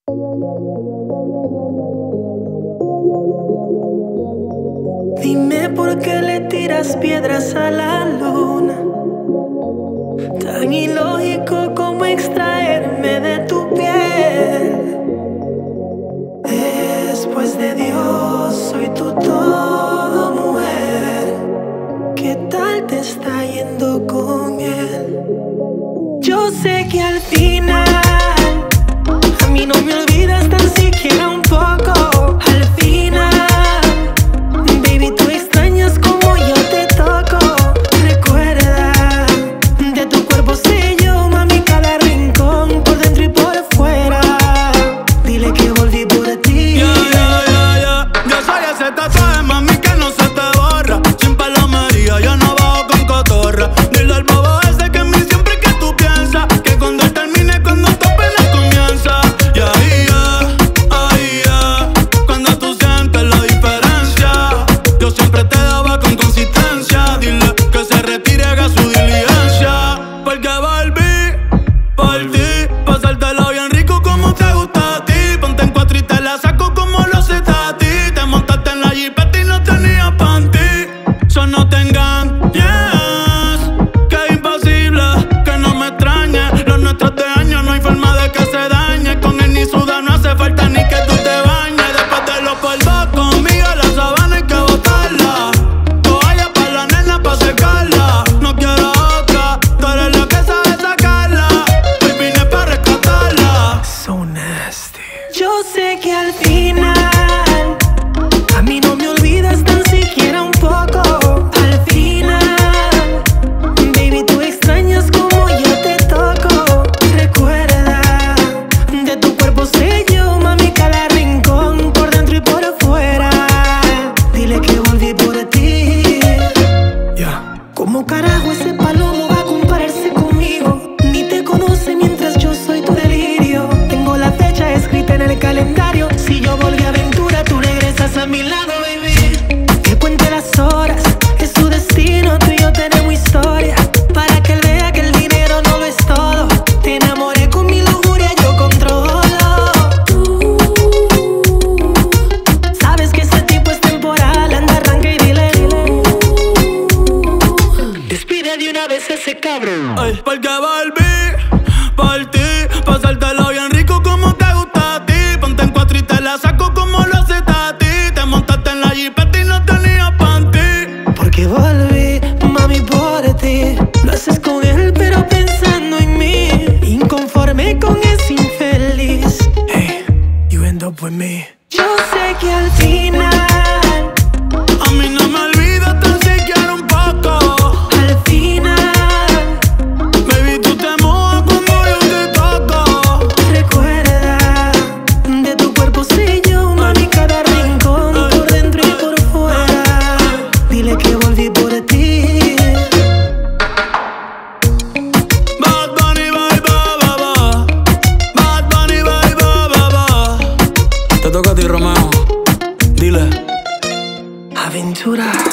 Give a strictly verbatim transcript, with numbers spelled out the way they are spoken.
Dime por qué le tiras piedras a la luna. Tan ilógico como extraerme de tu piel. Después de Dios soy tu todo, mujer. ¿Qué tal te está yendo con él? Yo sé que al final a mí no me olvidas tan siquiera un poco. Al final, baby, tú extrañas como yo te toco. Recuerda, de tu cuerpo sé yo, mami, cada rincón, por dentro y por fuera. Dile que volví por ti. Yeah, yeah, yeah, yeah. Yo soy ese tatuaje, mami, que no se te borra. Sin palomería, yo no bajo con cotorra. Dile al bobo ese que en mí siempre que tú piensas, que cuando él termine, cuando tu pena comienza. Y ahí ya, ahí ya, cuando tú sientes la diferencia. Yo siempre te daba con consistencia. Dile que se retire, haga su diligencia. Porque volví por ti, pasártelo bien rico como te gusta a ti. Ponte en cuatro y te la saco como lo sé a ti. Te montaste en la jipeta y no tenías panty. So no te engañes, que es imposible que no me extrañe. Los nuestros de años no hay forma de que se dañe. Con él ni suda, no hace falta ni que tú te bañes. Después de los polvos conmigo, la sabana hay que botarla. Toalla pa' la nena pa' secarla. No quiero otra, tú eres la que sabe sacarla. Hoy vine pa' rescatarla. So nasty. Yo sé que al final a mí no me olvidas tan siquiera un poco. Al final, baby, tú extrañas como yo te toco. Recuerda, de tu cuerpo sé yo, mami, cada rincón, por dentro y por fuera. Dile que volví por ti. Yeah. ¿Cómo carajo ese palomo va a compararse conmigo? Ni te conoce mientras yo soy tu delirio. Tengo la fecha escrita en el calendario. Si yo volví a aventura, tú regresas a mi lado, baby. Que cuente las horas, es su destino. Tú y yo tenemos historia, para que él vea que el dinero no lo es todo. Te enamoré con mi lujuria, yo controlo. Tú sabes que ese tipo es temporal. Anda, arranca y dile. Despide de una vez ese cabrón. Ay, porque volví por ti, pasártelo bien rico como te gusta a ti. Ponte en cuatro y te la saco como lo haces a ti. Te montaste en la jipeta y no tenías panty. Porque volví, mami, por ti. Lo haces con él, pero pensando en mí. Inconforme con ese infeliz. Hey, you end up with me. Yo sé que al final A mí no me olvidas tan siquiera un poco. Al final, Baby, tú te mojas cuando yo te toco. recuerda, de tu cuerpo sé yo, mami, cada rincón, por dentro y por fuera. Dile que volví por ti. Bad Bunny, bye, bye, bye, bye. Bad Bunny, bye, bye, bye, bye. Te toca a ti, Romeo. Dile. Aventura.